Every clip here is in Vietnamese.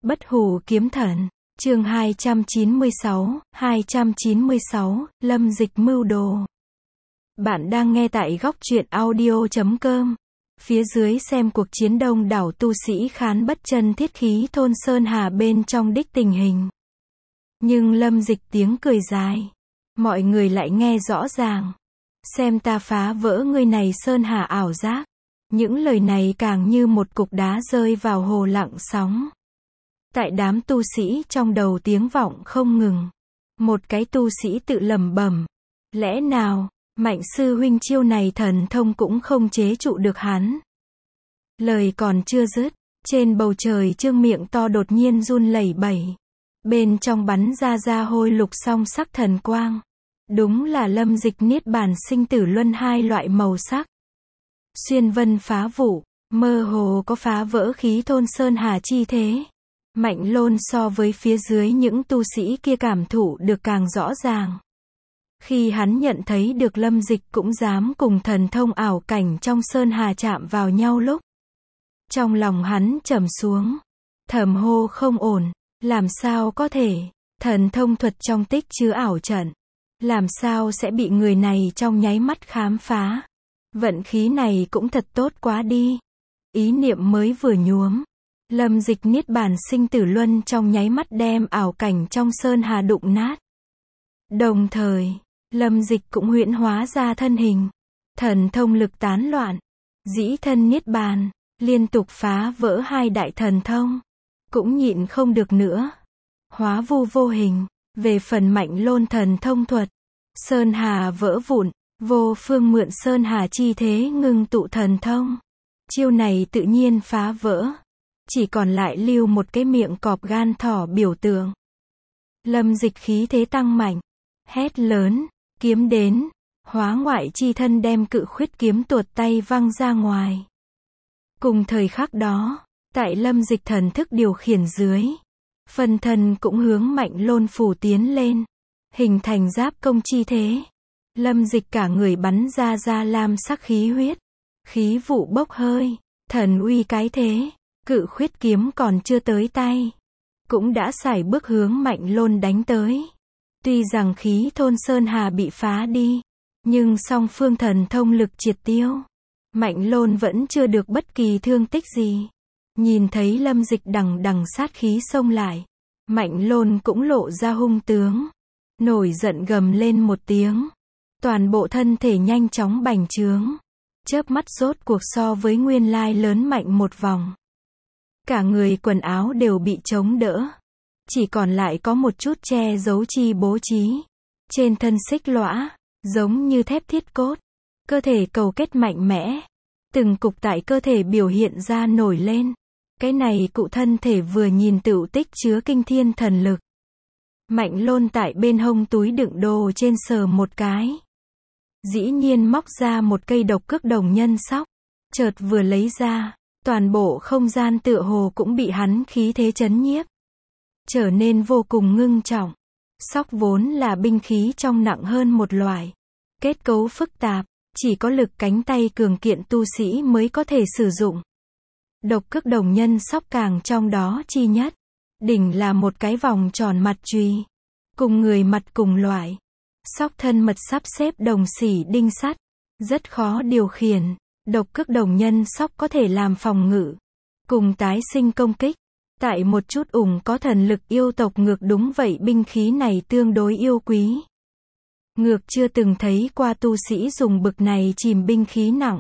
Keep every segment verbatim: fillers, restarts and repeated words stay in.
Bất hủ kiếm thần, chương hai trăm chín mươi sáu, hai trăm chín mươi sáu, Lâm Dịch mưu đồ. Bạn đang nghe tại góc truyện audio chấm com. Phía dưới xem cuộc chiến đông đảo tu sĩ khán bất chân thiết khí thôn Sơn Hà bên trong đích tình hình. Nhưng Lâm Dịch tiếng cười dài. Mọi người lại nghe rõ ràng. Xem ta phá vỡ ngươi này Sơn Hà ảo giác. Những lời này càng như một cục đá rơi vào hồ lặng sóng. Tại đám tu sĩ trong đầu tiếng vọng không ngừng. Một cái tu sĩ tự lẩm bẩm. Lẽ nào, Mạnh sư huynh chiêu này thần thông cũng không chế trụ được hắn. Lời còn chưa dứt, trên bầu trời trương miệng to đột nhiên run lẩy bẩy. Bên trong bắn ra ra hôi lục song sắc thần quang. Đúng là Lâm Dịch niết bàn sinh tử luân hai loại màu sắc. Xuyên vân phá vụ, mơ hồ có phá vỡ khí thôn Sơn Hà chi thế. Mạnh Lôn so với phía dưới những tu sĩ kia cảm thụ được càng rõ ràng. Khi hắn nhận thấy được Lâm Dịch cũng dám cùng thần thông ảo cảnh trong Sơn Hà chạm vào nhau lúc. Trong lòng hắn trầm xuống. Thầm hô không ổn. Làm sao có thể. Thần thông thuật trong tích chứa ảo trận. Làm sao sẽ bị người này trong nháy mắt khám phá. Vận khí này cũng thật tốt quá đi. Ý niệm mới vừa nhuốm. Lâm Dịch niết bàn sinh tử luân trong nháy mắt đem ảo cảnh trong Sơn Hà đụng nát. Đồng thời, Lâm Dịch cũng huyễn hóa ra thân hình. Thần thông lực tán loạn. Dĩ thân niết bàn. Liên tục phá vỡ hai đại thần thông. Cũng nhịn không được nữa. Hóa vu vô hình. Về phần Mạnh Lôn thần thông thuật. Sơn Hà vỡ vụn. Vô phương mượn Sơn Hà chi thế ngưng tụ thần thông. Chiêu này tự nhiên phá vỡ. Chỉ còn lại lưu một cái miệng cọp gan thỏ biểu tượng. Lâm Dịch khí thế tăng mạnh. Hét lớn. Kiếm đến. Hóa ngoại chi thân đem cự khuyết kiếm tuột tay văng ra ngoài. Cùng thời khắc đó. Tại Lâm Dịch thần thức điều khiển dưới. Phần thân cũng hướng Mạnh Lôn phủ tiến lên. Hình thành giáp công chi thế. Lâm Dịch cả người bắn ra ra lam sắc khí huyết. Khí vụ bốc hơi. Thần uy cái thế. Cự khuyết kiếm còn chưa tới tay. Cũng đã sải bước hướng Mạnh Lôn đánh tới. Tuy rằng khí thôn Sơn Hà bị phá đi. Nhưng song phương thần thông lực triệt tiêu. Mạnh Lôn vẫn chưa được bất kỳ thương tích gì. Nhìn thấy Lâm Dịch đằng đằng sát khí xông lại. Mạnh Lôn cũng lộ ra hung tướng. Nổi giận gầm lên một tiếng. Toàn bộ thân thể nhanh chóng bành trướng. Chớp mắt rốt cuộc so với nguyên lai lớn mạnh một vòng. Cả người quần áo đều bị chống đỡ. Chỉ còn lại có một chút che giấu chi bố trí. Trên thân xích lõa, giống như thép thiết cốt. Cơ thể cầu kết mạnh mẽ. Từng cục tại cơ thể biểu hiện ra nổi lên. Cái này cụ thân thể vừa nhìn tựu tích chứa kinh thiên thần lực. Mạnh Lôn tại bên hông túi đựng đồ trên sờ một cái. Dĩ nhiên móc ra một cây độc cước đồng nhân sóc. Chợt vừa lấy ra. Toàn bộ không gian tựa hồ cũng bị hắn khí thế chấn nhiếp. Trở nên vô cùng ngưng trọng. Sóc vốn là binh khí trong nặng hơn một loại. Kết cấu phức tạp. Chỉ có lực cánh tay cường kiện tu sĩ mới có thể sử dụng. Độc cước đồng nhân sóc càng trong đó chi nhất. Đỉnh là một cái vòng tròn mặt chùy. Cùng người mặt cùng loại. Sóc thân mật sắp xếp đồng xỉ đinh sắt. Rất khó điều khiển. Độc cước đồng nhân sóc có thể làm phòng ngự. Cùng tái sinh công kích. Tại một chút ủng có thần lực yêu tộc ngược đúng vậy binh khí này tương đối yêu quý. Ngược chưa từng thấy qua tu sĩ dùng bực này chìm binh khí nặng.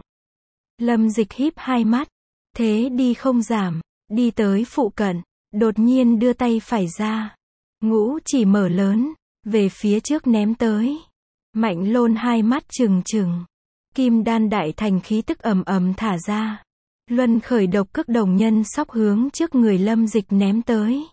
Lâm Dịch híp hai mắt. Thế đi không giảm. Đi tới phụ cận. Đột nhiên đưa tay phải ra. Ngũ chỉ mở lớn. Về phía trước ném tới. Mạnh Lôn hai mắt trừng trừng. Kim đan đại thành khí tức ầm ầm thả ra. Luân khởi độc cước đồng nhân sóc hướng trước người Lâm Dịch ném tới.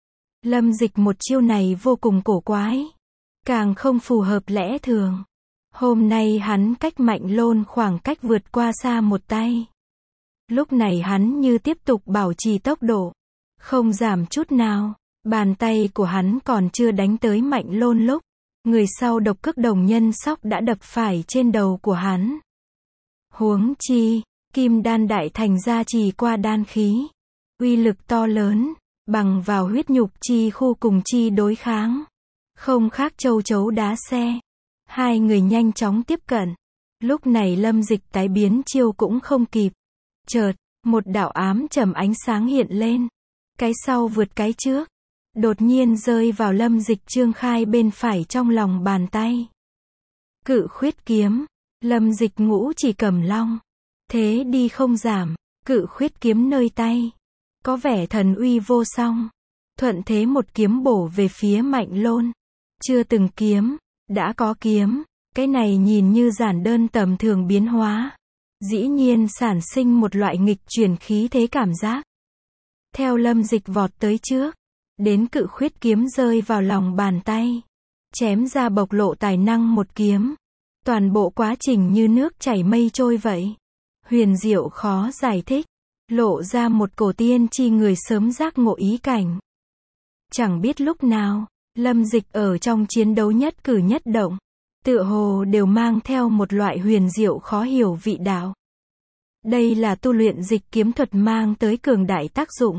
Lâm Dịch một chiêu này vô cùng cổ quái. Càng không phù hợp lẽ thường. Hôm nay hắn cách Mạnh Lôn khoảng cách vượt qua xa một tay. Lúc này hắn như tiếp tục bảo trì tốc độ. Không giảm chút nào. Bàn tay của hắn còn chưa đánh tới Mạnh Lôn lúc. Người sau độc cước đồng nhân sóc đã đập phải trên đầu của hắn. Huống chi, kim đan đại thành gia trì qua đan khí. Uy lực to lớn. bằng vào huyết nhục chi khu cùng chi đối kháng. Không khác châu chấu đá xe. Hai người nhanh chóng tiếp cận. Lúc này Lâm Dịch tái biến chiêu cũng không kịp. Chợt, một đạo ám trầm ánh sáng hiện lên. Cái sau vượt cái trước. Đột nhiên rơi vào Lâm Dịch trương khai bên phải trong lòng bàn tay. Cự khuyết kiếm. Lâm Dịch ngũ chỉ cầm long. Thế đi không giảm. Cự khuyết kiếm nơi tay. Có vẻ thần uy vô song. Thuận thế một kiếm bổ về phía Mạnh Lôn. Chưa từng kiếm. Đã có kiếm. Cái này nhìn như giản đơn tầm thường biến hóa. Dĩ nhiên sản sinh một loại nghịch chuyển khí thế cảm giác. Theo Lâm Dịch vọt tới trước. Đến cự khuyết kiếm rơi vào lòng bàn tay. Chém ra bộc lộ tài năng một kiếm. Toàn bộ quá trình như nước chảy mây trôi vậy. Huyền diệu khó giải thích. Lộ ra một cổ tiên tri người sớm giác ngộ ý cảnh. Chẳng biết lúc nào, Lâm Dịch ở trong chiến đấu nhất cử nhất động. Tựa hồ đều mang theo một loại huyền diệu khó hiểu vị đạo. Đây là tu luyện dịch kiếm thuật mang tới cường đại tác dụng.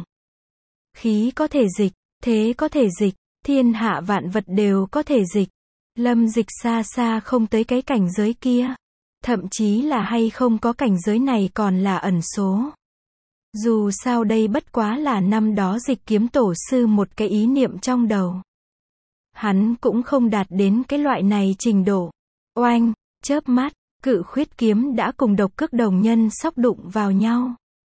Khí có thể dịch, thế có thể dịch, thiên hạ vạn vật đều có thể dịch. Lâm Dịch xa xa không tới cái cảnh giới kia. Thậm chí là hay không có cảnh giới này còn là ẩn số. Dù sao đây bất quá là năm đó dịch kiếm tổ sư một cái ý niệm trong đầu. Hắn cũng không đạt đến cái loại này trình độ. Oanh, chớp mắt, cự khuyết kiếm đã cùng độc cước đồng nhân sóc đụng vào nhau.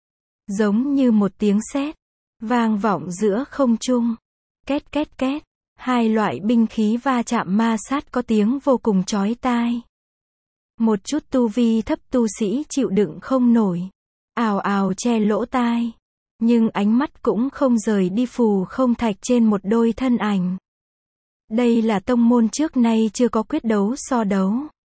Giống như một tiếng sét, vang vọng giữa không trung. Két két két, hai loại binh khí va chạm ma sát có tiếng vô cùng chói tai. Một chút tu vi thấp tu sĩ chịu đựng không nổi. Ào ào che lỗ tai. Nhưng ánh mắt cũng không rời đi phù không thạch trên một đôi thân ảnh. Đây là tông môn trước nay chưa có quyết đấu so đấu.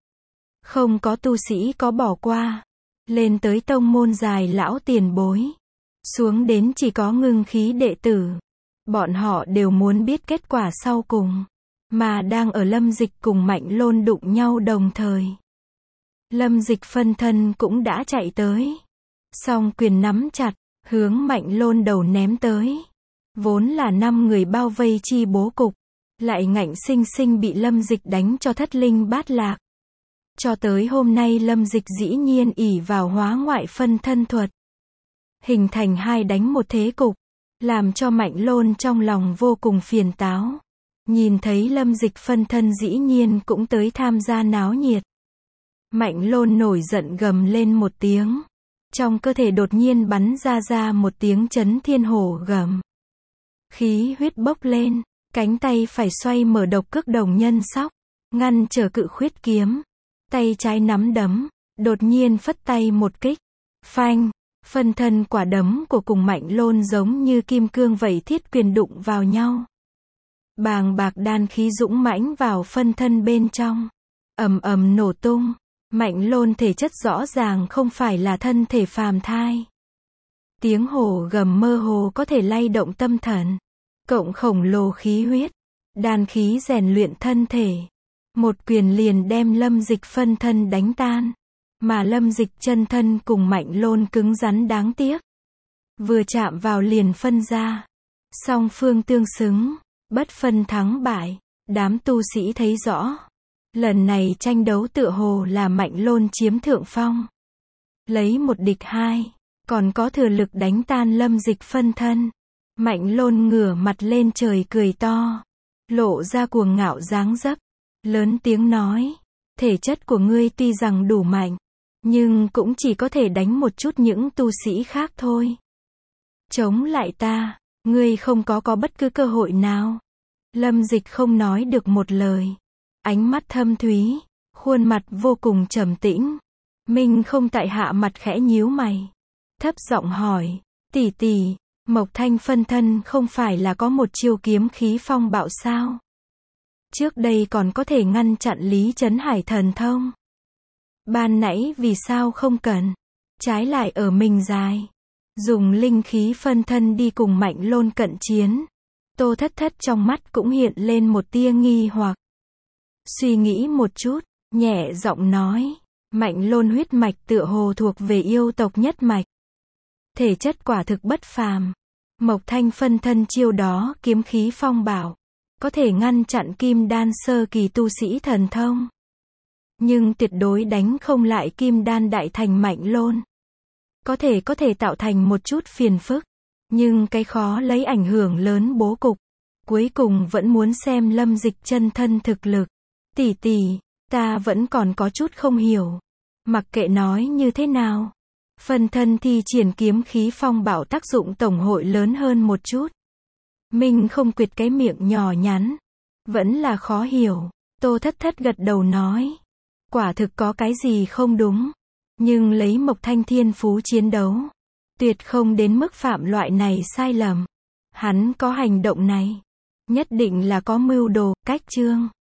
Không có tu sĩ có bỏ qua. Lên tới tông môn dài lão tiền bối. Xuống đến chỉ có ngưng khí đệ tử. Bọn họ đều muốn biết kết quả sau cùng. Mà đang ở Lâm Dịch cùng Mạnh Lôn đụng nhau đồng thời. Lâm Dịch phân thân cũng đã chạy tới. Song quyền nắm chặt, hướng Mạnh Lôn đầu ném tới. Vốn là năm người bao vây chi bố cục. Lại ngạnh sinh sinh bị Lâm Dịch đánh cho thất linh bát lạc. Cho tới hôm nay Lâm Dịch dĩ nhiên ỷ vào hóa ngoại phân thân thuật. Hình thành hai đánh một thế cục. Làm cho Mạnh Lôn trong lòng vô cùng phiền táo. Nhìn thấy Lâm Dịch phân thân dĩ nhiên cũng tới tham gia náo nhiệt. Mạnh Lôn nổi giận gầm lên một tiếng. Trong cơ thể đột nhiên bắn ra ra một tiếng chấn thiên hổ gầm. Khí huyết bốc lên. Cánh tay phải xoay mở độc cước đồng nhân sóc. Ngăn trở cự khuyết kiếm. Tay trái nắm đấm. Đột nhiên phất tay một kích. Phanh. Phân thân quả đấm của cùng Mạnh Lôn giống như kim cương vậy thiết quyền đụng vào nhau. Bàng bạc đan khí dũng mãnh vào phân thân bên trong. Ầm ầm nổ tung. Mạnh Lôn thể chất rõ ràng không phải là thân thể phàm thai. Tiếng hổ gầm mơ hồ có thể lay động tâm thần. Cộng khổng lồ khí huyết. Đan khí rèn luyện thân thể. Một quyền liền đem Lâm Dịch phân thân đánh tan. Mà Lâm Dịch chân thân cùng Mạnh Lôn cứng rắn đáng tiếc. Vừa chạm vào liền phân ra. Song phương tương xứng. Bất phân thắng bại. Đám tu sĩ thấy rõ. Lần này tranh đấu tựa hồ là Mạnh Lôn chiếm thượng phong. Lấy một địch hai. Còn có thừa lực đánh tan Lâm Dịch phân thân. Mạnh Lôn ngửa mặt lên trời cười to. Lộ ra cuồng ngạo dáng dấp. Lớn tiếng nói. Thể chất của ngươi tuy rằng đủ mạnh. Nhưng cũng chỉ có thể đánh một chút những tu sĩ khác thôi. Chống lại ta. Ngươi không có có bất cứ cơ hội nào. Lâm Dịch không nói được một lời. Ánh mắt thâm thúy. Khuôn mặt vô cùng trầm tĩnh. Minh không tại hạ mặt khẽ nhíu mày. Thấp giọng hỏi. Tỷ tỷ. Mộc Thanh phân thân không phải là có một chiêu kiếm khí phong bạo sao? Trước đây còn có thể ngăn chặn Lý Trấn Hải thần thông. Ban nãy vì sao không cần? Trái lại ở mình dài. Dùng linh khí phân thân đi cùng Mạnh Lôn cận chiến. Tô Thất Thất trong mắt cũng hiện lên một tia nghi hoặc. Suy nghĩ một chút, nhẹ giọng nói. Mạnh Lôn huyết mạch tựa hồ thuộc về yêu tộc nhất mạch. Thể chất quả thực bất phàm. Mộc Thanh phân thân chiêu đó kiếm khí phong bạo, có thể ngăn chặn kim đan sơ kỳ tu sĩ thần thông. Nhưng tuyệt đối đánh không lại kim đan đại thành Mạnh Lôn. Có thể có thể tạo thành một chút phiền phức, nhưng cái khó lấy ảnh hưởng lớn bố cục. Cuối cùng vẫn muốn xem Lâm Dịch chân thân thực lực. Tỷ tỷ, ta vẫn còn có chút không hiểu. Mặc kệ nói như thế nào, phân thân thi triển kiếm khí phong bạo tác dụng tổng hội lớn hơn một chút. Mình không quyệt cái miệng nhỏ nhắn. Vẫn là khó hiểu. Tô Thất Thất gật đầu nói. Quả thực có cái gì không đúng. Nhưng lấy Mộc Thanh thiên phú chiến đấu, tuyệt không đến mức phạm loại này sai lầm. Hắn có hành động này, nhất định là có mưu đồ, cách chương.